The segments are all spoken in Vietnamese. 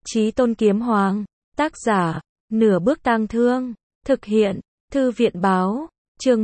Chí Tôn Kiếm Hoàng, tác giả, Nửa Bước Tang Thương, thực hiện, Thư viện báo, chương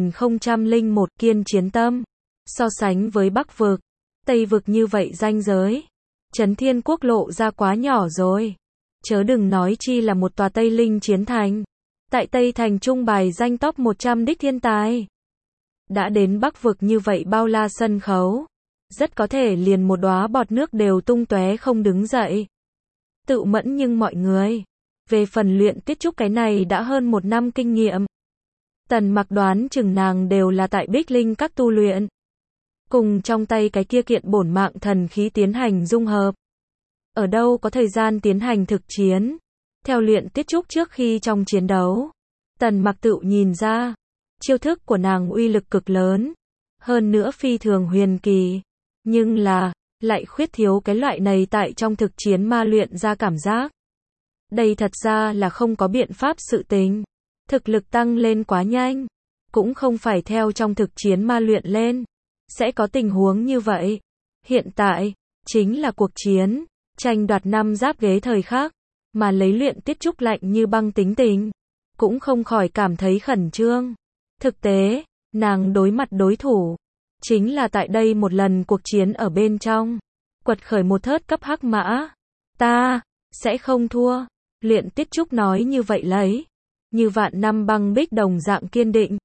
1001 Kiên Chiến Tâm. So sánh với Bắc vực, Tây vực như vậy ranh giới, Trấn Thiên Quốc lộ ra quá nhỏ rồi. Chớ đừng nói chi là một tòa Tây Linh chiến thành. Tại Tây Thành trung bài danh top 100 đích thiên tài. Đã đến Bắc vực như vậy bao la sân khấu, rất có thể liền một đóa bọt nước đều tung tóe không đứng dậy. Tự mẫn nhưng mọi người, về phần luyện Tiết Trúc cái này đã hơn 1 năm kinh nghiệm. Tần Mặc đoán chừng nàng đều là tại Bích Linh các tu luyện. Cùng trong tay cái kia kiện bổn mạng thần khí tiến hành dung hợp. Ở đâu có thời gian tiến hành thực chiến. Theo luyện Tiết Trúc trước khi trong chiến đấu, Tần Mặc tự nhìn ra, chiêu thức của nàng uy lực cực lớn, hơn nữa phi thường huyền kỳ, nhưng là, lại khuyết thiếu cái loại này tại trong thực chiến ma luyện ra cảm giác. Đây thật ra là không có biện pháp sự tình. Thực lực tăng lên quá nhanh, cũng không phải theo trong thực chiến ma luyện lên. Sẽ có tình huống như vậy. Hiện tại, chính là cuộc chiến, tranh đoạt 5 giáp ghế thời khắc, mà lấy luyện Tiết Trúc lạnh như băng tính tình, cũng không khỏi cảm thấy khẩn trương. Thực tế, nàng đối mặt đối thủ, chính là tại đây một lần cuộc chiến ở bên trong, quật khởi một thớt cấp hắc mã. Ta, sẽ không thua. Luyện Tiết Trúc nói như vậy lấy, như vạn năm băng bích đồng dạng kiên định.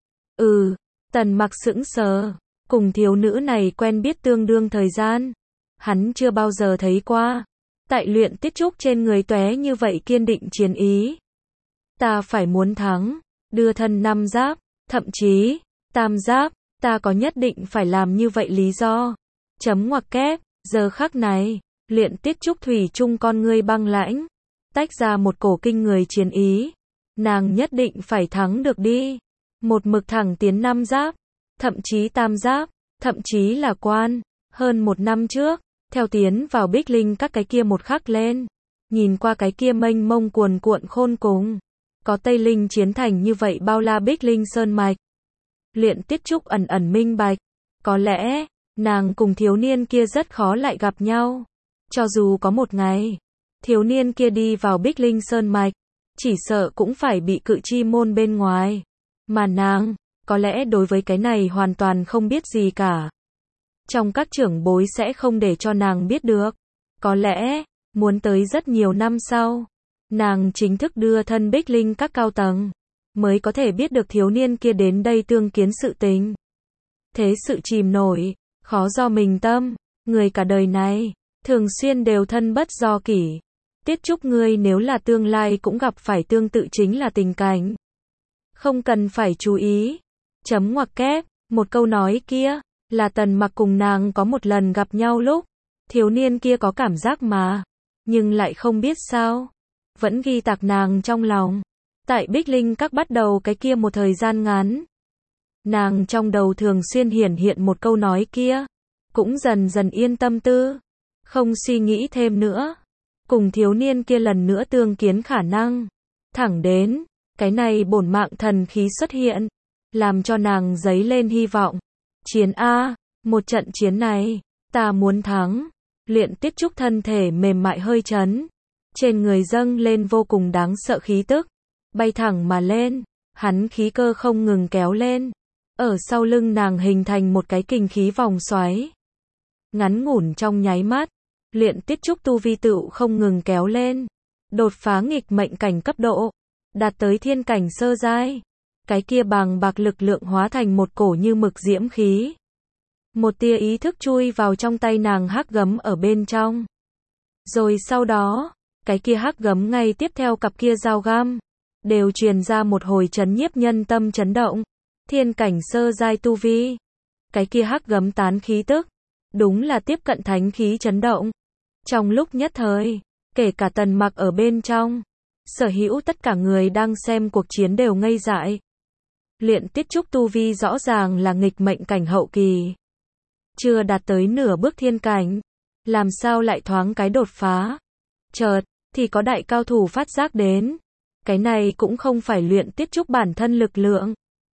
Tần Mặc sững sờ, cùng thiếu nữ này quen biết tương đương thời gian, hắn chưa bao giờ thấy qua. Tại luyện Tiết Trúc trên người tóe như vậy kiên định chiến ý. Ta phải muốn thắng, đưa thân 5 giáp, thậm chí, tam giáp, ta có nhất định phải làm như vậy lý do. Chấm ngoặc kép, giờ khắc này, luyện Tiết Trúc thủy chung con ngươi băng lãnh, tách ra một cổ kinh người chiến ý. Nàng nhất định phải thắng được đi. Một mực thẳng tiến 5 giáp, thậm chí tam giáp, thậm chí là quan. Hơn 1 năm trước, theo tiến vào Bích Linh các cái kia một khắc lên, nhìn qua cái kia mênh mông cuồn cuộn khôn cùng, có Tây Linh chiến thành như vậy bao la Bích Linh sơn mạch. Luyện Tiết Trúc ẩn ẩn minh bạch, có lẽ, nàng cùng thiếu niên kia rất khó lại gặp nhau. Cho dù có một ngày, thiếu niên kia đi vào Bích Linh sơn mạch, chỉ sợ cũng phải bị cự chi môn bên ngoài. Mà nàng, có lẽ đối với cái này hoàn toàn không biết gì cả. Trong các trưởng bối sẽ không để cho nàng biết được. Có lẽ, muốn tới rất nhiều năm sau, nàng chính thức đưa thân Bích Linh các cao tầng, mới có thể biết được thiếu niên kia đến đây tương kiến sự tình. Thế sự chìm nổi, khó do mình tâm, người cả đời này, thường xuyên đều thân bất do kỷ. Tiết Trúc ngươi nếu là tương lai cũng gặp phải tương tự chính là tình cảnh. Không cần phải chú ý. Chấm ngoặc kép, một câu nói kia, là Tần Mặc cùng nàng có một lần gặp nhau lúc, thiếu niên kia có cảm giác mà, nhưng lại không biết sao, vẫn ghi tạc nàng trong lòng. Tại Bích Linh các bắt đầu cái kia một thời gian ngắn, nàng trong đầu thường xuyên hiển hiện một câu nói kia, cũng dần dần yên tâm tư, không suy nghĩ thêm nữa. Cùng thiếu niên kia lần nữa tương kiến khả năng, thẳng đến, cái này bổn mạng thần khí xuất hiện, làm cho nàng dấy lên hy vọng. Chiến A, một trận chiến này, ta muốn thắng. Luyện Tiết Trúc thân thể mềm mại hơi chấn, trên người dâng lên vô cùng đáng sợ khí tức, bay thẳng mà lên, hắn khí cơ không ngừng kéo lên, ở sau lưng nàng hình thành một cái kình khí vòng xoáy. Ngắn ngủn trong nháy mắt, Luyện Tiết Trúc tu vi tựu không ngừng kéo lên, đột phá nghịch mệnh cảnh cấp độ, đạt tới thiên cảnh sơ giai. Cái kia bàng bạc lực lượng hóa thành một cổ như mực diễm khí. Một tia ý thức chui vào trong tay nàng hắc gấm ở bên trong. Rồi sau đó, cái kia hắc gấm ngay tiếp theo cặp kia dao găm, đều truyền ra một hồi chấn nhiếp nhân tâm chấn động. Thiên cảnh sơ giai tu vi. Cái kia hắc gấm tán khí tức, đúng là tiếp cận thánh khí chấn động. Trong lúc nhất thời, kể cả Tần Mặc ở bên trong, sở hữu tất cả người đang xem cuộc chiến đều ngây dại. Luyện Tiết Trúc tu vi rõ ràng là nghịch mệnh cảnh hậu kỳ, chưa đạt tới nửa bước thiên cảnh, làm sao lại thoáng cái đột phá. Chợt, thì có đại cao thủ phát giác đến, cái này cũng không phải Luyện Tiết Trúc bản thân lực lượng,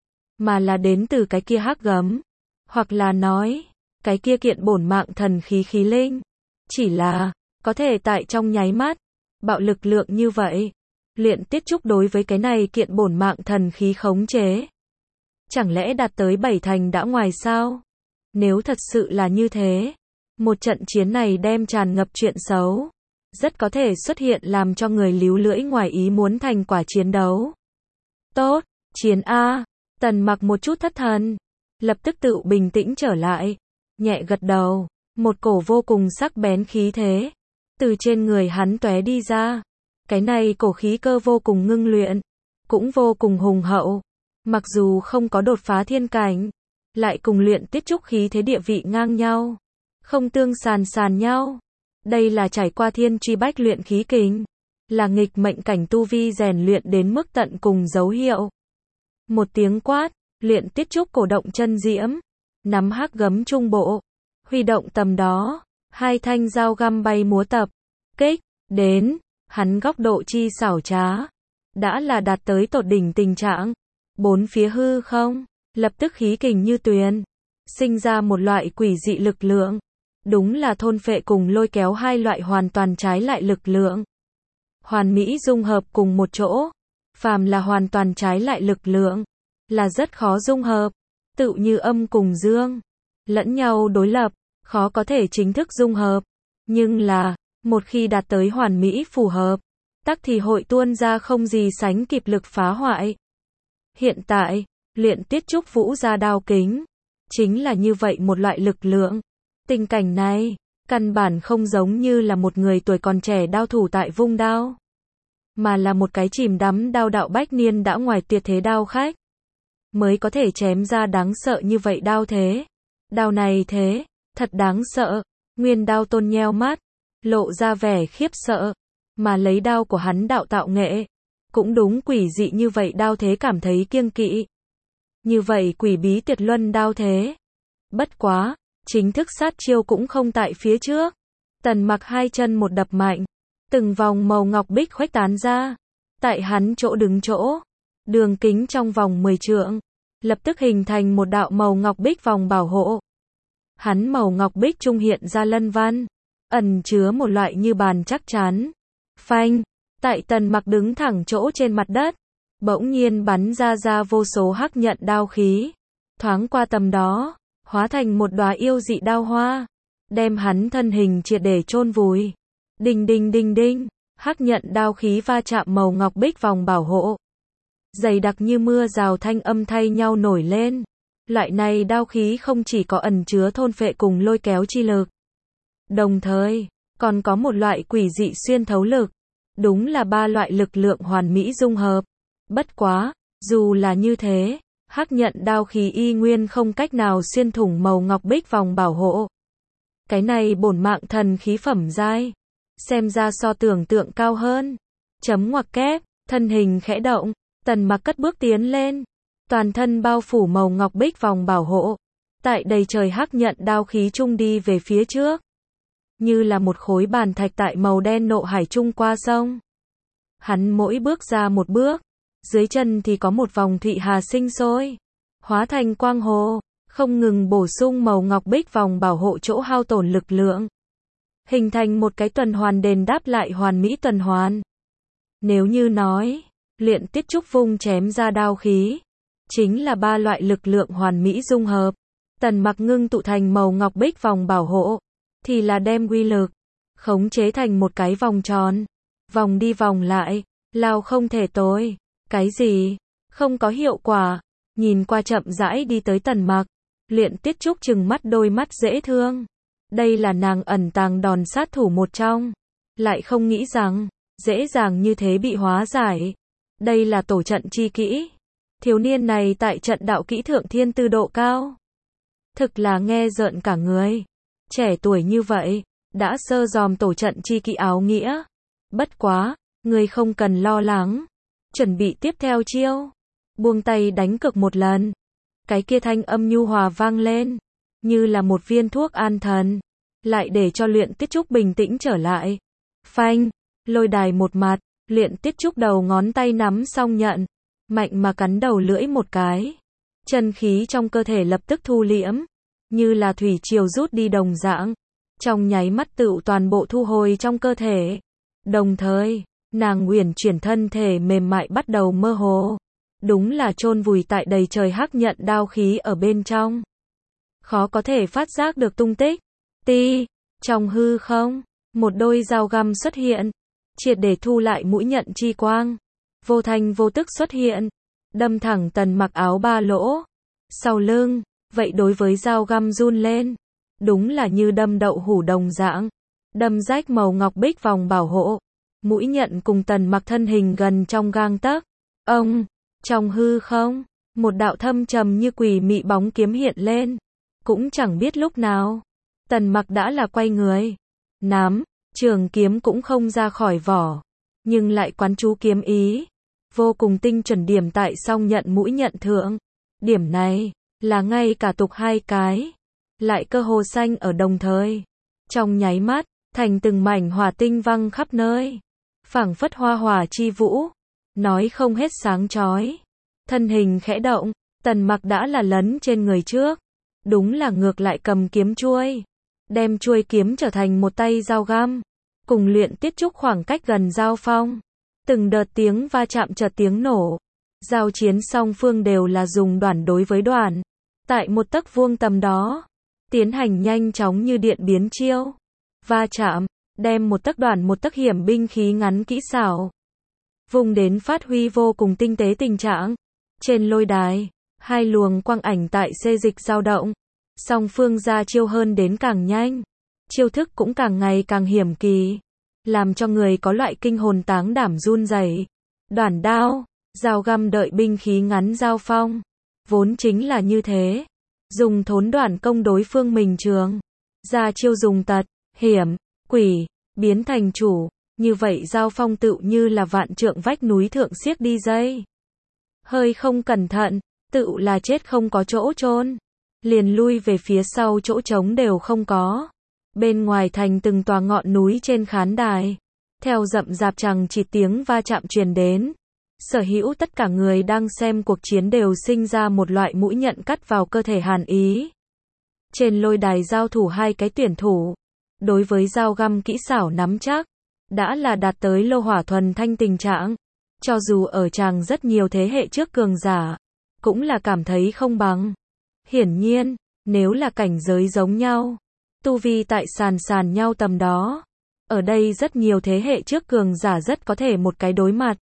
mà là đến từ cái kia hắc gấm, hoặc là nói, cái kia kiện bổn mạng thần khí khí linh. Chỉ là, có thể tại trong nháy mắt, bạo lực lượng như vậy. Luyện Tiết Trúc đối với cái này kiện bổn mạng thần khí khống chế. Chẳng lẽ đạt tới 7 thành đã ngoài sao? Nếu thật sự là như thế, một trận chiến này đem tràn ngập chuyện xấu. Rất có thể xuất hiện làm cho người líu lưỡi ngoài ý muốn thành quả chiến đấu. Tốt, chiến A. Tần Mặc một chút thất thần. Lập tức tự bình tĩnh trở lại. Nhẹ gật đầu. Một cổ vô cùng sắc bén khí thế. Từ trên người hắn tóe đi ra. Cái này cổ khí cơ vô cùng ngưng luyện. Cũng vô cùng hùng hậu. Mặc dù không có đột phá thiên cảnh. Lại cùng Luyện Tiết Trúc khí thế địa vị ngang nhau. Không tương sàn nhau. Đây là trải qua thiên truy bách luyện khí kình. Là nghịch mệnh cảnh tu vi rèn luyện đến mức tận cùng dấu hiệu. Một tiếng quát, Luyện Tiết Trúc cổ động chân diễm. Nắm hắc gấm trung bộ. Huy động tầm đó. Hai thanh dao găm bay múa tập. Kích, đến. Hắn góc độ chi xảo trá. Đã là đạt tới tột đỉnh tình trạng. Bốn phía hư không. Lập tức khí kình như tuyền. Sinh ra một loại quỷ dị lực lượng. Đúng là thôn phệ cùng lôi kéo hai loại hoàn toàn trái lại lực lượng. Hoàn mỹ dung hợp cùng một chỗ. Phàm là hoàn toàn trái lại lực lượng. Là rất khó dung hợp. Tự như âm cùng dương. Lẫn nhau đối lập. Khó có thể chính thức dung hợp. Nhưng là, một khi đạt tới hoàn mỹ phù hợp. Tắc thì hội tuôn ra không gì sánh kịp lực phá hoại. Hiện tại, Luyện Tiết Trúc vũ ra đao kính. Chính là như vậy một loại lực lượng. Tình cảnh này, căn bản không giống như là một người tuổi còn trẻ đao thủ tại vung đao. Mà là một cái chìm đắm đao đạo bách niên đã ngoài tuyệt thế đao khách. Mới có thể chém ra đáng sợ như vậy đao thế. Đao này thế, thật đáng sợ. Nguyên Đao Tôn nheo mắt, lộ ra vẻ khiếp sợ. Mà lấy đao của hắn đạo tạo nghệ. Cũng đúng quỷ dị như vậy đao thế cảm thấy kiêng kỵ. Như vậy quỷ bí tuyệt luân đao thế. Bất quá, chính thức sát chiêu cũng không tại phía trước. Tần Mặc hai chân một đập mạnh. Từng vòng màu ngọc bích khuếch tán ra. Tại hắn chỗ đứng chỗ. Đường kính trong vòng 10 trượng. Lập tức hình thành một đạo màu ngọc bích vòng bảo hộ. Hắn màu ngọc bích trung hiện ra lân văn. Ẩn chứa một loại như bàn chắc chắn. Phanh. Tại Tần Mặc đứng thẳng chỗ trên mặt đất. Bỗng nhiên bắn ra vô số hắc nhận đao khí. Thoáng qua tầm đó. Hóa thành một đóa yêu dị đao hoa. Đem hắn thân hình triệt để chôn vùi. Đinh đinh đinh đinh. Hắc nhận đao khí va chạm màu ngọc bích vòng bảo hộ. Dày đặc như mưa rào thanh âm thay nhau nổi lên. Loại này đao khí không chỉ có ẩn chứa thôn phệ cùng lôi kéo chi lực. Đồng thời, còn có một loại quỷ dị xuyên thấu lực. Đúng là ba loại lực lượng hoàn mỹ dung hợp. Bất quá, dù là như thế, hắc nhận đao khí y nguyên không cách nào xuyên thủng màu ngọc bích vòng bảo hộ. Cái này bổn mạng thần khí phẩm giai. Xem ra so tưởng tượng cao hơn. Chấm ngoặc kép, thân hình khẽ động, Tần Mặc cất bước tiến lên. Toàn thân bao phủ màu ngọc bích vòng bảo hộ. Tại đầy trời hắc nhận đao khí trung đi về phía trước. Như là một khối bàn thạch tại màu đen nộ hải trung qua sông. Hắn mỗi bước ra một bước. Dưới chân thì có một vòng thụy hà sinh sôi. Hóa thành quang hồ. Không ngừng bổ sung màu ngọc bích vòng bảo hộ chỗ hao tổn lực lượng. Hình thành một cái tuần hoàn đền đáp lại hoàn mỹ tuần hoàn. Nếu như nói, Luyện Tiết Trúc vung chém ra đao khí. Chính là ba loại lực lượng hoàn mỹ dung hợp. Tần Mặc ngưng tụ thành màu ngọc bích vòng bảo hộ. Thì là đem quy lực. Khống chế thành một cái vòng tròn. Vòng đi vòng lại. Lao không thể tối. Cái gì? Không có hiệu quả. Nhìn qua chậm rãi đi tới Tần Mặc. Luyện Tiết Trúc trừng mắt đôi mắt dễ thương. Đây là nàng ẩn tàng đòn sát thủ một trong. Lại không nghĩ rằng, dễ dàng như thế bị hóa giải. Đây là tổ trận chi kỹ. Thiếu niên này tại trận đạo kỹ thượng thiên tư độ cao. Thực là nghe rợn cả người. Trẻ tuổi như vậy, đã sơ dòm tổ trận chi kỹ áo nghĩa. Bất quá, người không cần lo lắng. Chuẩn bị tiếp theo chiêu. Buông tay đánh cực một lần. Cái kia thanh âm nhu hòa vang lên. Như là một viên thuốc an thần. Lại để cho Luyện Tiết Trúc bình tĩnh trở lại. Phanh. Lôi đài một mặt. Luyện Tiết Trúc đầu ngón tay nắm xong nhận. Mạnh mà cắn đầu lưỡi một cái. Chân khí trong cơ thể lập tức thu liễm. Như là thủy triều rút đi đồng dạng. Trong nháy mắt tựu toàn bộ thu hồi trong cơ thể. Đồng thời, nàng uyển chuyển thân thể mềm mại bắt đầu mơ hồ. Đúng là chôn vùi tại đầy trời hắc nhận đao khí ở bên trong. Khó có thể phát giác được tung tích. Ti, trong hư không, một đôi dao găm xuất hiện, triệt để thu lại mũi nhận chi quang. Vô thanh vô tức xuất hiện, đâm thẳng Tần Mặc áo ba lỗ. Sau lưng, vậy đối với dao găm run lên. Đúng là như đâm đậu hũ đồng dạng. Đâm rách màu ngọc bích vòng bảo hộ. Mũi nhận cùng Tần Mặc thân hình gần trong gang tấc. Ông, trong hư không, một đạo thâm trầm như quỷ mị bóng kiếm hiện lên. Cũng chẳng biết lúc nào, Tần Mặc đã là quay người. Nắm, trường kiếm cũng không ra khỏi vỏ. Nhưng lại quán chú kiếm ý. Vô cùng tinh chuẩn điểm tại song nhận mũi nhận thượng. Điểm này, là ngay cả tục hai cái. Lại cơ hồ xanh ở đồng thời. Trong nháy mắt, thành từng mảnh hỏa tinh văng khắp nơi. Phảng phất hoa hỏa chi vũ. Nói không hết sáng chói. Thân hình khẽ động, Tần Mặc đã là lấn trên người trước. Đúng là ngược lại cầm kiếm chuôi. Đem chuôi kiếm trở thành một tay dao găm. Cùng Luyện Tiết Trúc khoảng cách gần giao phong. Từng đợt tiếng va chạm chợt tiếng nổ. Giao chiến song phương đều là dùng đoản đối với đoản. Tại một tấc vuông tầm đó. Tiến hành nhanh chóng như điện biến chiêu. Va chạm, đem một tấc đoản một tấc hiểm binh khí ngắn kỹ xảo. Vùng đến phát huy vô cùng tinh tế tình trạng. Trên lôi đài, hai luồng quang ảnh tại xê dịch dao động. Song phương ra chiêu hơn đến càng nhanh. Chiêu thức cũng càng ngày càng hiểm kỳ. Làm cho người có loại kinh hồn táng đảm run rẩy. Đoản đao, dao găm đợi binh khí ngắn giao phong. Vốn chính là như thế. Dùng thốn đoản công đối phương mình trường. Ra chiêu dùng tật, hiểm, quỷ, biến thành chủ. Như vậy giao phong tựu như là vạn trượng vách núi thượng xiếc đi dây. Hơi không cẩn thận, tựu là chết không có chỗ chôn. Liền lui về phía sau chỗ trống đều không có. Bên ngoài thành từng tòa ngọn núi trên khán đài. Theo rậm rạp chằng chịt tiếng va chạm truyền đến. Sở hữu tất cả người đang xem cuộc chiến đều sinh ra một loại mũi nhận cắt vào cơ thể hàn ý. Trên lôi đài giao thủ hai cái tuyển thủ. Đối với dao găm kỹ xảo nắm chắc. Đã là đạt tới lô hỏa thuần thanh tình trạng. Cho dù ở tràng rất nhiều thế hệ trước cường giả. Cũng là cảm thấy không bằng. Hiển nhiên, nếu là cảnh giới giống nhau. Tu vi tại sàn nhau tầm đó. Ở đây rất nhiều thế hệ trước cường giả rất có thể một cái đối mặt.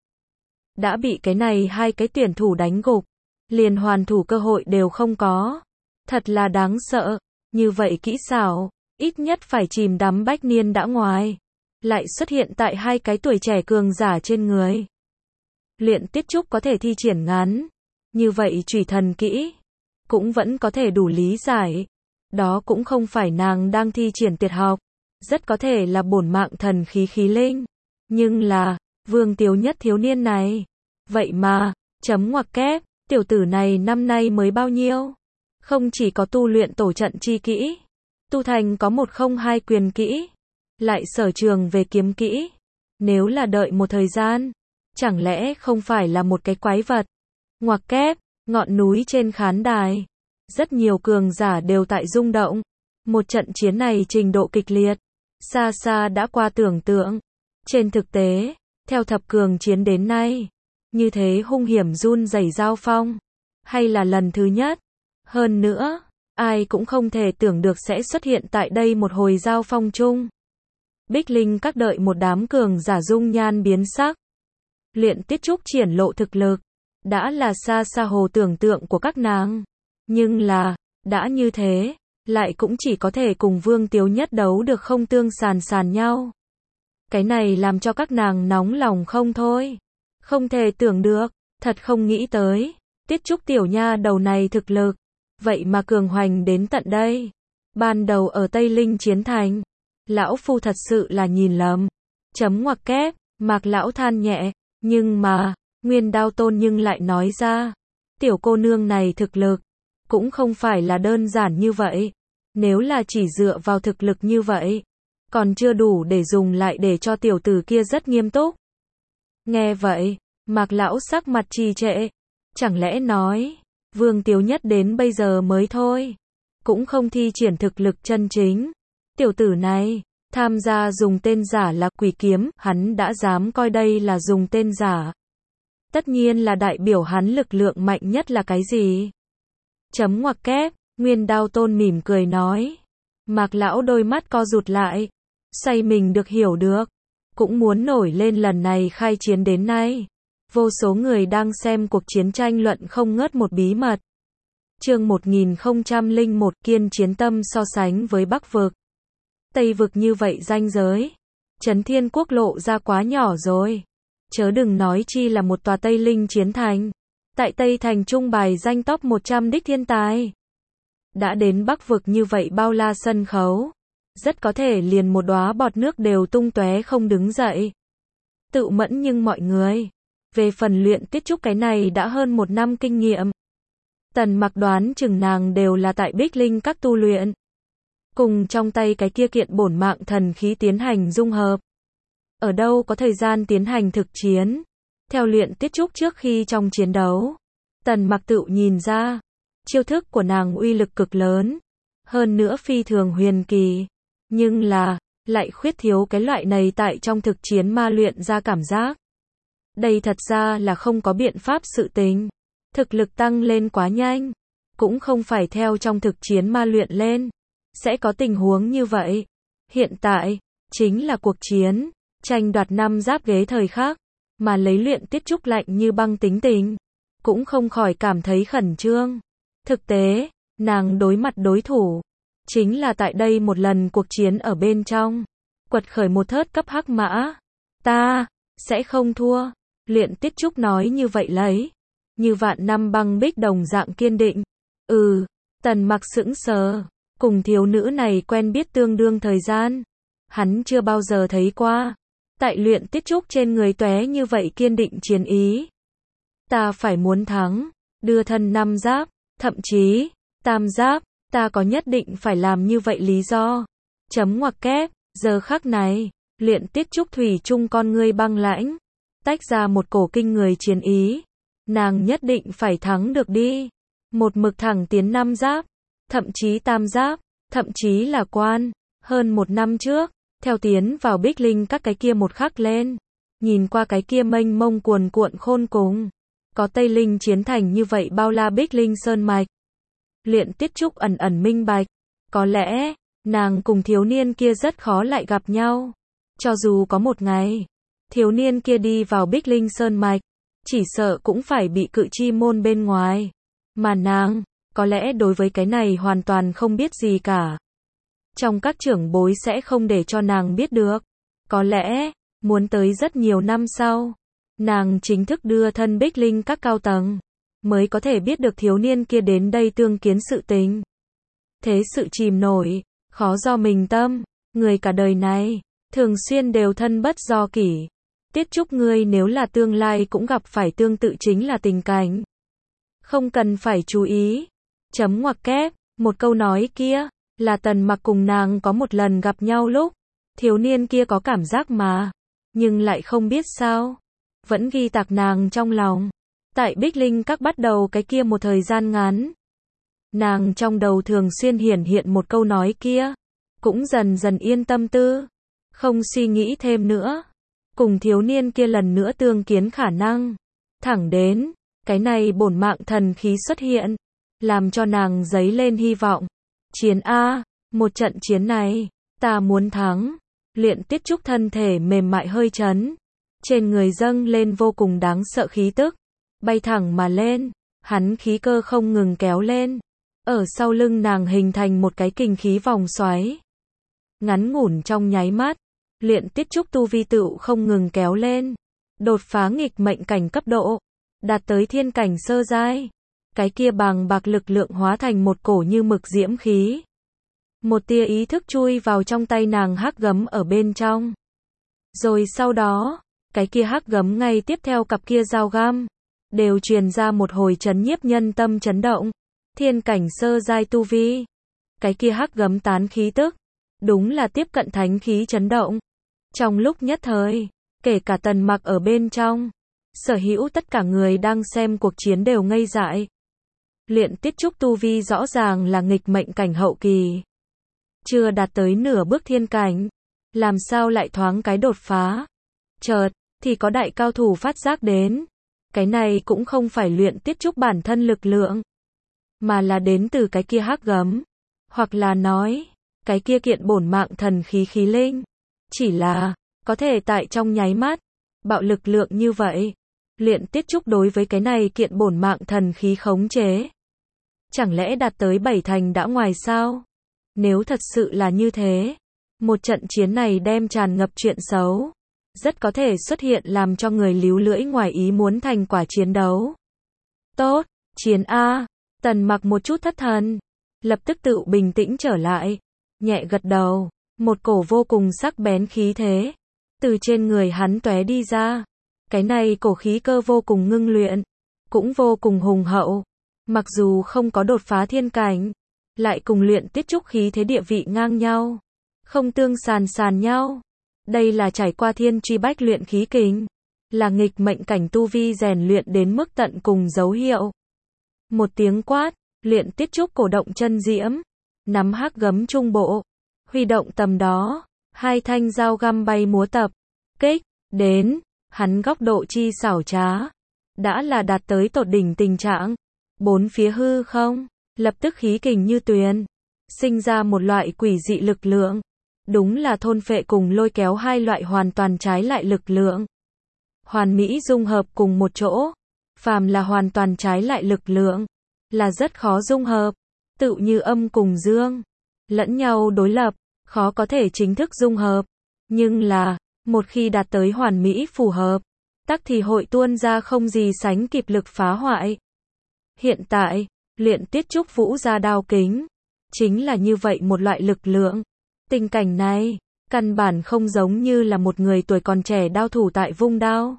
Đã bị cái này hai cái tuyển thủ đánh gục. Liền hoàn thủ cơ hội đều không có. Thật là đáng sợ. Như vậy kỹ xảo, ít nhất phải chìm đắm bách niên đã ngoài. Lại xuất hiện tại hai cái tuổi trẻ cường giả trên người. Luyện Tiết Trúc có thể thi triển ngắn. Như vậy chủy thần kỹ. Cũng vẫn có thể đủ lý giải. Đó cũng không phải nàng đang thi triển tuyệt học. Rất có thể là bổn mạng thần khí khí linh. Nhưng là, Vương Tiếu Nhất thiếu niên này. Vậy mà, chấm ngoặc kép, tiểu tử này năm nay mới bao nhiêu? Không chỉ có tu luyện tổ trận chi kỹ. Tu thành có 102 quyền kỹ. Lại sở trường về kiếm kỹ. Nếu là đợi một thời gian. Chẳng lẽ không phải là một cái quái vật? Ngoặc kép, ngọn núi trên khán đài. Rất nhiều cường giả đều tại rung động. Một trận chiến này trình độ kịch liệt. Xa xa đã qua tưởng tượng. Trên thực tế, theo thập cường chiến đến nay. Như thế hung hiểm run rẩy giao phong. Hay là lần thứ nhất. Hơn nữa, ai cũng không thể tưởng được sẽ xuất hiện tại đây một hồi giao phong chung. Bích Linh các đợi một đám cường giả dung nhan biến sắc. Luyện Tiết Trúc triển lộ thực lực. Đã là xa xa hồ tưởng tượng của các nàng. Nhưng là, đã như thế, lại cũng chỉ có thể cùng Vương Tiếu Nhất đấu được không tương sàn nhau. Cái này làm cho các nàng nóng lòng không thôi. Không thể tưởng được, thật không nghĩ tới. Tiết Trúc tiểu nha đầu này thực lực. Vậy mà cường hoành đến tận đây. Ban đầu ở Tây Linh chiến thành. Lão phu thật sự là nhìn lầm. Chấm ngoặc kép, Mạc lão than nhẹ. Nhưng mà, Nguyên Đao Tôn nhưng lại nói ra. Tiểu cô nương này thực lực. Cũng không phải là đơn giản như vậy. Nếu là chỉ dựa vào thực lực như vậy. Còn chưa đủ để dùng lại để cho tiểu tử kia rất nghiêm túc. Nghe vậy, Mạc lão sắc mặt trì trệ. Chẳng lẽ nói, Vương Tiếu Nhất đến bây giờ mới thôi. Cũng không thi triển thực lực chân chính. Tiểu tử này, tham gia dùng tên giả là Quỷ Kiếm, hắn đã dám coi đây là dùng tên giả. Tất nhiên là đại biểu hắn lực lượng mạnh nhất là cái gì? Chấm ngoặc kép, Nguyên Đao Tôn mỉm cười nói. Mạc lão đôi mắt co rụt lại, say mình được hiểu được, cũng muốn nổi lên lần này khai chiến đến nay. Vô số người đang xem cuộc chiến tranh luận không ngớt một bí mật. Chương 1001 Kiên Chiến Tâm so sánh với Bắc vực. Tây vực như vậy ranh giới. Trấn Thiên Quốc lộ ra quá nhỏ rồi. Chớ đừng nói chi là một tòa Tây Linh chiến thành. Tại Tây Thành trung bài danh top 100 đích thiên tài. Đã đến Bắc vực như vậy bao la sân khấu. Rất có thể liền một đóa bọt nước đều tung tóe không đứng dậy. Tự mẫn nhưng mọi người. Về phần luyện tiết trúc cái này đã hơn 1 năm kinh nghiệm. Tần Mặc đoán chừng nàng đều là tại Bích Linh các tu luyện. Cùng trong tay cái kia kiện bổn mạng thần khí tiến hành dung hợp. Ở đâu có thời gian tiến hành thực chiến. Theo luyện tiết trúc trước khi trong chiến đấu. Tần Mặc tự nhìn ra. Chiêu thức của nàng uy lực cực lớn. Hơn nữa phi thường huyền kỳ. Nhưng là, lại khuyết thiếu cái loại này tại trong thực chiến ma luyện ra cảm giác. Đây thật ra là không có biện pháp sự tình. Thực lực tăng lên quá nhanh. Cũng không phải theo trong thực chiến ma luyện lên. Sẽ có tình huống như vậy. Hiện tại, chính là cuộc chiến. Tranh đoạt 5 giáp ghế thời khắc. Mà lấy luyện tiết trúc lạnh như băng tính tình. Cũng không khỏi cảm thấy khẩn trương. Thực tế, nàng đối mặt đối thủ. Chính là tại đây một lần cuộc chiến ở bên trong. Quật khởi một thớt cấp hắc mã. Ta, sẽ không thua. Luyện tiết trúc nói như vậy lấy. Như vạn năm băng bích đồng dạng kiên định. Tần Mặc sững sờ. Cùng thiếu nữ này quen biết tương đương thời gian. Hắn chưa bao giờ thấy qua. Tại luyện tiết trúc trên người tóe như vậy kiên định chiến ý. Ta phải muốn thắng. Đưa thân 5 giáp. Thậm chí, tam giáp. Ta có nhất định phải làm như vậy lý do. Chấm ngoặc kép. Giờ khắc này. Luyện tiết trúc thủy chung con ngươi băng lãnh. Tách ra một cổ kinh người chiến ý. Nàng nhất định phải thắng được đi. Một mực thẳng tiến 5 giáp. Thậm chí tam giáp. Thậm chí là quan. Hơn 1 năm trước. Theo tiến vào Bích Linh các cái kia một khắc lên. Nhìn qua cái kia mênh mông cuồn cuộn khôn cùng. Có Tây Linh chiến thành như vậy bao la Bích Linh sơn mạch. Luyện tiết trúc ẩn ẩn minh bạch. Có lẽ, nàng cùng thiếu niên kia rất khó lại gặp nhau. Cho dù có một ngày, thiếu niên kia đi vào Bích Linh sơn mạch. Chỉ sợ cũng phải bị cự chi môn bên ngoài. Mà nàng, có lẽ đối với cái này hoàn toàn không biết gì cả. Trong các trưởng bối sẽ không để cho nàng biết được. Có lẽ, muốn tới rất nhiều năm sau, nàng chính thức đưa thân Bích Linh các cao tầng, mới có thể biết được thiếu niên kia đến đây tương kiến sự tình. Thế sự chìm nổi, khó do mình tâm, người cả đời này, thường xuyên đều thân bất do kỷ. Tiết trúc ngươi nếu là tương lai cũng gặp phải tương tự chính là tình cảnh. Không cần phải chú ý. Chấm ngoặc kép, một câu nói kia, là Tần Mặc cùng nàng có một lần gặp nhau lúc. Thiếu niên kia có cảm giác mà. Nhưng lại không biết sao. Vẫn ghi tạc nàng trong lòng. Tại Bích Linh các bắt đầu cái kia một thời gian ngắn. Nàng trong đầu thường xuyên hiển hiện một câu nói kia. Cũng dần dần yên tâm tư. Không suy nghĩ thêm nữa. Cùng thiếu niên kia lần nữa tương kiến khả năng. Thẳng đến, cái này bổn mạng thần khí xuất hiện. Làm cho nàng dấy lên hy vọng. Chiến A, một trận chiến này, ta muốn thắng. Luyện tiết trúc thân thể mềm mại hơi chấn. Trên người dâng lên vô cùng đáng sợ khí tức. Bay thẳng mà lên, hắn khí cơ không ngừng kéo lên. Ở sau lưng nàng hình thành một cái kình khí vòng xoáy. Ngắn ngủn trong nháy mắt. Luyện tiết trúc tu vi tựu không ngừng kéo lên. Đột phá nghịch mệnh cảnh cấp độ. Đạt tới thiên cảnh sơ giai. Cái kia bàng bạc lực lượng hóa thành một cổ như mực diễm khí. Một tia ý thức chui vào trong tay nàng hắc gấm ở bên trong. Rồi sau đó, cái kia hắc gấm ngay tiếp theo cặp kia dao găm. Đều truyền ra một hồi chấn nhiếp nhân tâm chấn động. Thiên cảnh sơ giai tu vi. Cái kia hắc gấm tán khí tức. Đúng là tiếp cận thánh khí chấn động. Trong lúc nhất thời, kể cả Tần Mặc ở bên trong. Sở hữu tất cả người đang xem cuộc chiến đều ngây dại. Luyện tiết trúc tu vi rõ ràng là nghịch mệnh cảnh hậu kỳ. Chưa đạt tới nửa bước thiên cảnh. làm sao lại thoáng cái đột phá. Chợt, thì có đại cao thủ phát giác đến. Cái này cũng không phải luyện tiết trúc bản thân lực lượng, mà là đến từ cái kia hắc gấm. Hoặc là nói, cái kia kiện bổn mạng thần khí khí linh. Chỉ là, có thể tại trong nháy mắt, bạo lực lượng như vậy. Luyện tiết trúc đối với cái này kiện bổn mạng thần khí khống chế. Chẳng lẽ đạt tới 7 thành đã ngoài sao? Nếu thật sự là như thế, một trận chiến này đem tràn ngập chuyện xấu. Rất có thể xuất hiện làm cho người líu lưỡi ngoài ý muốn thành quả chiến đấu. Tốt, chiến A. Tần Mặc một chút thất thần, lập tức tự bình tĩnh trở lại, nhẹ gật đầu, một cổ vô cùng sắc bén khí thế từ trên người hắn tóe đi ra. Cái này cổ khí cơ vô cùng ngưng luyện, cũng vô cùng hùng hậu, mặc dù không có đột phá thiên cảnh, lại cùng luyện tiết trúc khí thế địa vị ngang nhau, không tương sàn nhau. Đây là trải qua thiên truy bách luyện khí kình, là nghịch mệnh cảnh tu vi rèn luyện đến mức tận cùng dấu hiệu. Một tiếng quát, luyện tiết trúc cổ động chân diễm, nắm hắc gấm trung bộ, huy động tầm đó, hai thanh dao găm bay múa tập kích đến. Hắn góc độ chi xảo trá, đã là đạt tới tột đỉnh tình trạng. Bốn phía hư không, lập tức khí kình như tuyền, sinh ra một loại quỷ dị lực lượng. Đúng là thôn phệ cùng lôi kéo hai loại hoàn toàn trái lại lực lượng. Hoàn mỹ dung hợp cùng một chỗ. Phàm là hoàn toàn trái lại lực lượng, là rất khó dung hợp. Tựu như âm cùng dương, lẫn nhau đối lập, khó có thể chính thức dung hợp. Nhưng là, một khi đạt tới hoàn mỹ phù hợp, tắc thì hội tuôn ra không gì sánh kịp lực phá hoại. Hiện tại, luyện tiết trúc vũ ra đao kính, chính là như vậy một loại lực lượng. Tình cảnh này, căn bản không giống như là một người tuổi còn trẻ đao thủ tại vung đao,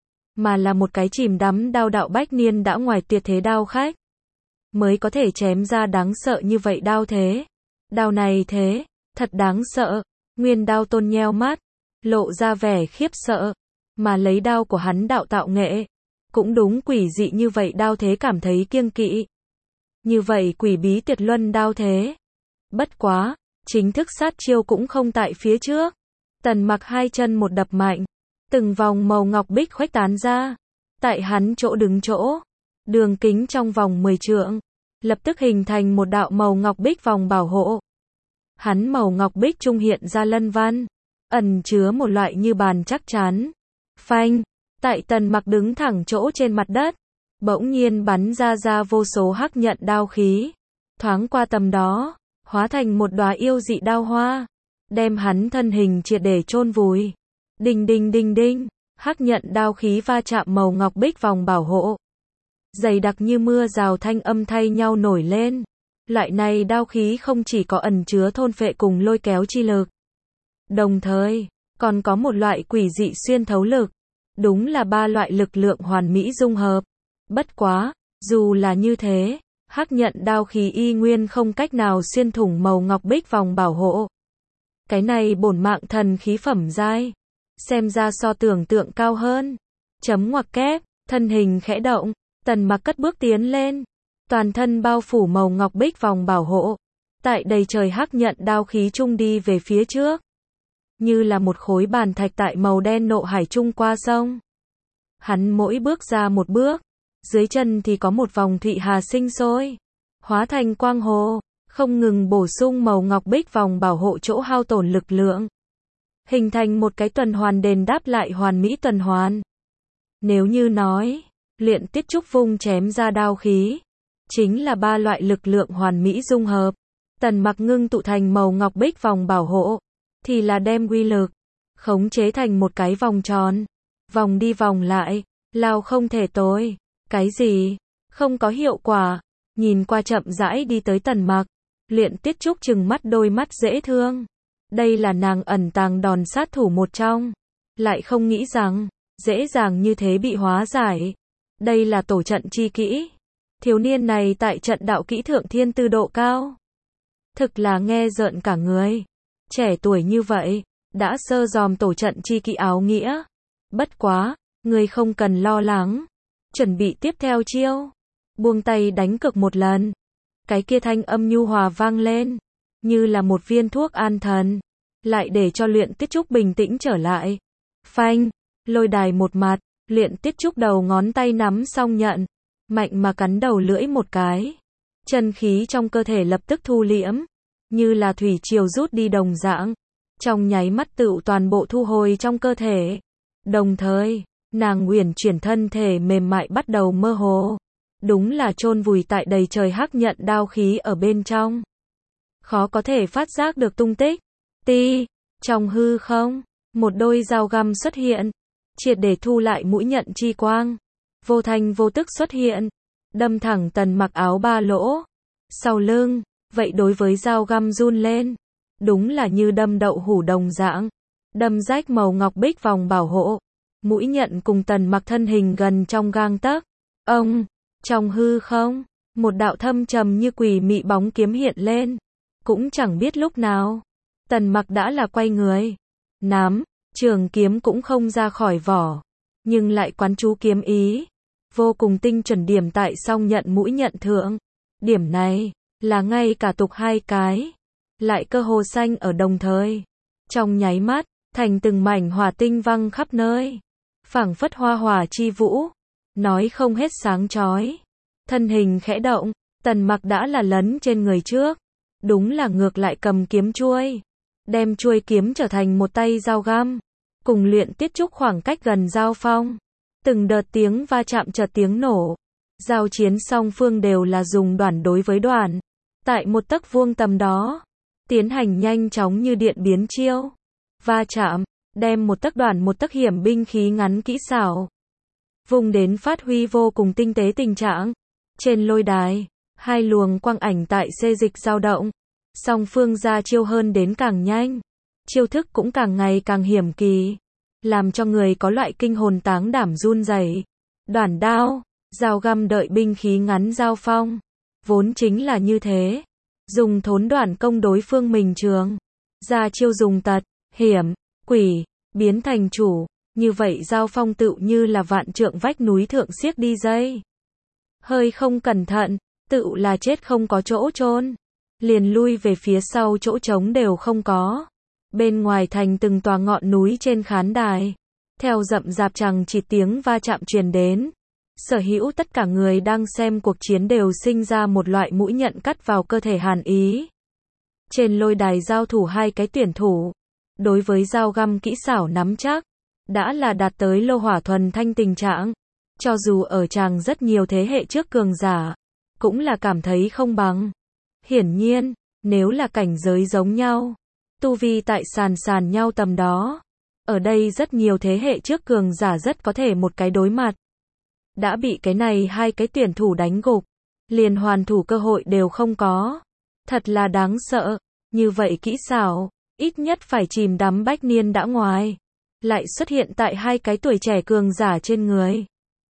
mà là một cái chìm đắm đao đạo bách niên đã ngoài tuyệt thế đao khách, mới có thể chém ra đáng sợ như vậy đao thế. Đao này thế, thật đáng sợ. Nguyên Đao Tôn nheo mắt, lộ ra vẻ khiếp sợ, mà lấy đao của hắn đạo tạo nghệ, cũng đúng quỷ dị như vậy đao thế cảm thấy kiêng kỵ. Như vậy quỷ bí tuyệt luân đao thế. Bất quá, chính thức sát chiêu cũng không tại phía trước. Tần Mặc hai chân một đập mạnh, từng vòng màu ngọc bích khuếch tán ra. Tại hắn chỗ đứng chỗ, đường kính trong vòng 10 trượng, lập tức hình thành một đạo màu ngọc bích vòng bảo hộ. Hắn màu ngọc bích trung hiện ra lân văn, ẩn chứa một loại như bàn chắc chắn. Phanh, tại Tần Mặc đứng thẳng chỗ trên mặt đất, bỗng nhiên bắn ra vô số hắc nhận đao khí, thoáng qua tầm đó, hóa thành một đóa yêu dị đao hoa, đem hắn thân hình triệt để chôn vùi. Đinh đinh đinh đinh, hắc nhận đao khí va chạm màu ngọc bích vòng bảo hộ, dày đặc như mưa rào thanh âm thay nhau nổi lên. Loại này đao khí không chỉ có ẩn chứa thôn phệ cùng lôi kéo chi lực, đồng thời còn có một loại quỷ dị xuyên thấu lực. Đúng là ba loại lực lượng hoàn mỹ dung hợp. Bất quá, dù là như thế, hắc nhận đao khí y nguyên không cách nào xuyên thủng màu ngọc bích vòng bảo hộ. Cái này bổn mạng thần khí phẩm giai, xem ra so tưởng tượng cao hơn. Chấm ngoặc kép, thân hình khẽ động, Tần Mặc cất bước tiến lên, toàn thân bao phủ màu ngọc bích vòng bảo hộ, tại đầy trời hắc nhận đao khí trung đi về phía trước, như là một khối bàn thạch tại màu đen nộ hải trung qua sông. Hắn mỗi bước ra một bước, dưới chân thì có một vòng thụy hà sinh sôi, hóa thành quang hồ, không ngừng bổ sung màu ngọc bích vòng bảo hộ chỗ hao tổn lực lượng, hình thành một cái tuần hoàn đền đáp lại hoàn mỹ tuần hoàn. Nếu như nói, luyện tiết trúc vung chém ra đao khí, chính là ba loại lực lượng hoàn mỹ dung hợp, Tần Mặc ngưng tụ thành màu ngọc bích vòng bảo hộ, thì là đem uy lực khống chế thành một cái vòng tròn, vòng đi vòng lại, lao không thể tối. Cái gì? Không có hiệu quả. Nhìn qua chậm rãi đi tới Tần Mặc, luyện tiết trúc trừng mắt đôi mắt dễ thương. Đây là nàng ẩn tàng đòn sát thủ một trong, lại không nghĩ rằng dễ dàng như thế bị hóa giải. Đây là tổ trận chi kỹ. Thiếu niên này tại trận đạo kỹ thượng thiên tư độ cao, thực là nghe rợn cả người. Trẻ tuổi như vậy, đã sơ dòm tổ trận chi kỹ áo nghĩa. Bất quá, người không cần lo lắng. Chuẩn bị tiếp theo chiêu. Buông tay đánh cực một lần. Cái kia thanh âm nhu hòa vang lên, như là một viên thuốc an thần. lại để cho Luyện Tiết Trúc bình tĩnh trở lại. Phanh, lôi đài một mặt, Luyện Tiết Trúc đầu ngón tay nắm xong nhận, mạnh mà cắn đầu lưỡi một cái. Chân khí trong cơ thể lập tức thu liễm, như là thủy triều rút đi đồng dạng. Trong nháy mắt tựu toàn bộ thu hồi trong cơ thể. Đồng thời, nàng uyển chuyển thân thể mềm mại bắt đầu mơ hồ. Đúng là chôn vùi tại đầy trời hắc nhận đao khí ở bên trong. Khó có thể phát giác được tung tích. Ti, trong hư không, một đôi dao găm xuất hiện, triệt để thu lại mũi nhận chi quang. Vô thanh vô tức xuất hiện, đâm thẳng Tần Mặc áo ba lỗ. Sau lưng, vậy đối với dao găm run lên. Đúng là như đâm đậu hủ đồng dạng. Đâm rách màu ngọc bích vòng bảo hộ. Mũi nhận cùng Tần Mặc thân hình gần trong gang tấc. Ông, trong hư không, một đạo thâm trầm như quỷ mị bóng kiếm hiện lên. Cũng chẳng biết lúc nào, Tần Mặc đã là quay người. Nắm, trường kiếm cũng không ra khỏi vỏ, nhưng lại quán chú kiếm ý. Vô cùng tinh chuẩn điểm tại song nhận mũi nhận thượng. Điểm này, là ngay cả tục hai cái. Lại cơ hồ xanh ở đồng thời. Trong nháy mắt, thành từng mảnh hỏa tinh văng khắp nơi. Phảng phất hoa hỏa chi vũ. Nói không hết sáng chói. Thân hình khẽ động, Tần Mặc đã là lấn trên người trước. Đúng là ngược lại cầm kiếm chuôi. Đem chuôi kiếm trở thành một tay dao găm. Cùng Luyện Tiết Trúc khoảng cách gần giao phong. Từng đợt tiếng va chạm chợt tiếng nổ. Giao chiến song phương đều là dùng đoản đối với đoản. Tại một tấc vuông tầm đó, tiến hành nhanh chóng như điện biến chiêu. Va chạm, đem một tấc đoản một tấc hiểm binh khí ngắn kỹ xảo. Vùng đến phát huy vô cùng tinh tế tình trạng. Trên lôi đài, hai luồng quang ảnh tại xê dịch dao động. Song phương ra chiêu hơn đến càng nhanh. Chiêu thức cũng càng ngày càng hiểm kỳ. Làm cho người có loại kinh hồn táng đảm run rẩy. Đoản đao, dao găm đợi binh khí ngắn giao phong. Vốn chính là như thế. Dùng thốn đoản công đối phương mình trường. Ra chiêu dùng tật, hiểm, quỷ, biến thành chủ. Như vậy giao phong tựu như là vạn trượng vách núi thượng xiếc đi dây. Hơi không cẩn thận, tựu là chết không có chỗ chôn. Liền lui về phía sau chỗ trống đều không có. Bên ngoài thành từng tòa ngọn núi trên khán đài. Theo rậm rạp chằng chỉ tiếng va chạm truyền đến. Sở hữu tất cả người đang xem cuộc chiến đều sinh ra một loại mũi nhận cắt vào cơ thể hàn ý. Trên lôi đài giao thủ hai cái tuyển thủ. Đối với dao găm kỹ xảo nắm chắc. Đã là đạt tới lô hỏa thuần thanh tình trạng. Cho dù ở tràng rất nhiều thế hệ trước cường giả. Cũng là cảm thấy không bằng. Hiển nhiên, nếu là cảnh giới giống nhau. Tu vi tại sàn nhau tầm đó. Ở đây rất nhiều thế hệ trước cường giả rất có thể một cái đối mặt. Đã bị cái này hai cái tuyển thủ đánh gục. Liền hoàn thủ cơ hội đều không có. Thật là đáng sợ. Như vậy kỹ xảo, ít nhất phải chìm đắm bách niên đã ngoài. Lại xuất hiện tại hai cái tuổi trẻ cường giả trên người.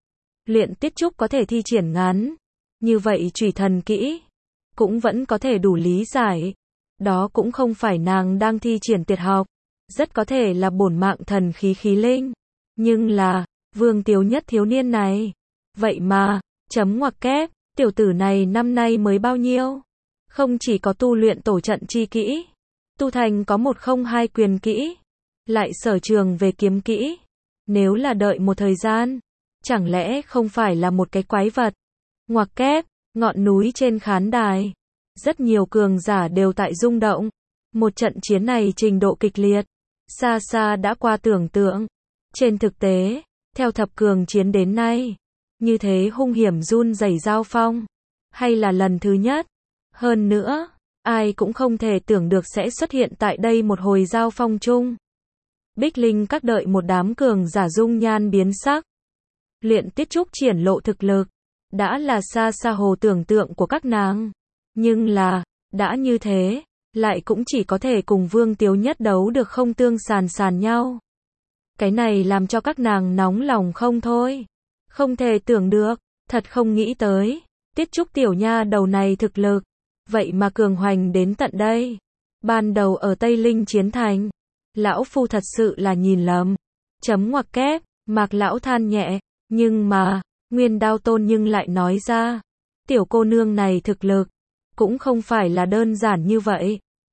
Luyện Tiết Trúc có thể thi triển ngắn. Như vậy chủy thần kỹ. Cũng vẫn có thể đủ lý giải. Đó cũng không phải nàng đang thi triển tuyệt học. Rất có thể là bổn mạng thần khí khí linh. Nhưng là, Vương Tiếu Nhất thiếu niên này. Vậy mà, chấm ngoặc kép, tiểu tử này năm nay mới bao nhiêu? Không chỉ có tu luyện tổ trận chi kỹ. Tu thành có 102 quyền kỹ. Lại sở trường về kiếm kỹ. Nếu là đợi một thời gian. Chẳng lẽ không phải là một cái quái vật? Ngoặc kép, ngọn núi trên khán đài. Rất nhiều cường giả đều tại rung động. Một trận chiến này trình độ kịch liệt. Xa xa đã qua tưởng tượng. Trên thực tế, theo thập cường chiến đến nay. Như thế hung hiểm run rẩy giao phong. Hay là lần thứ nhất. Hơn nữa, ai cũng không thể tưởng được sẽ xuất hiện tại đây một hồi giao phong chung. Bích Linh các đợi một đám cường giả dung nhan biến sắc. Luyện Tiết Trúc triển lộ thực lực. Đã là xa xa hồ tưởng tượng của các nàng. Nhưng là, đã như thế, lại cũng chỉ có thể cùng Vương Tiếu Nhất đấu được không tương sàn nhau. Cái này làm cho các nàng nóng lòng không thôi. Không thể tưởng được, thật không nghĩ tới. Tiết Trúc tiểu nha đầu này thực lực. Vậy mà cường hoành đến tận đây. Ban đầu ở Tây Linh chiến thành. Lão phu thật sự là nhìn lầm. Chấm ngoặc kép, Mạc lão than nhẹ. Nhưng mà, Nguyên Đao Tôn nhưng lại nói ra. Tiểu cô nương này thực lực. Cũng không phải là đơn giản như vậy.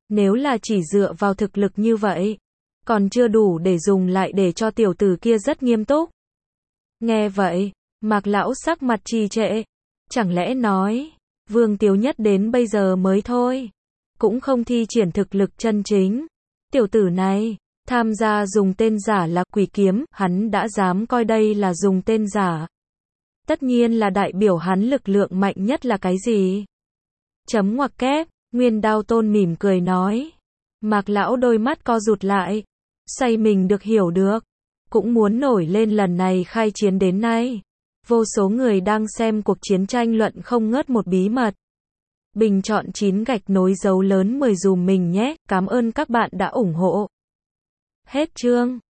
Nếu là chỉ dựa vào thực lực như vậy, còn chưa đủ để dùng lại để cho tiểu tử kia rất nghiêm túc. Nghe vậy, Mạc lão sắc mặt trì trệ. Chẳng lẽ nói, Vương Tiếu Nhất đến bây giờ mới thôi, cũng không thi triển thực lực chân chính. Tiểu tử này, tham gia dùng tên giả là Quỷ Kiếm, hắn đã dám coi đây là dùng tên giả. Tất nhiên là đại biểu hắn lực lượng mạnh nhất là cái gì? Chấm ngoặc kép, Nguyên Đao Tôn mỉm cười nói. Mạc lão đôi mắt co rụt lại, say mình được hiểu được, cũng muốn nổi lên lần này khai chiến đến nay. Vô số người đang xem cuộc chiến tranh luận không ngớt một bí mật. Bình chọn 9 gạch nối dấu lớn 10 dùm mình nhé, cảm ơn các bạn đã ủng hộ. Hết chương.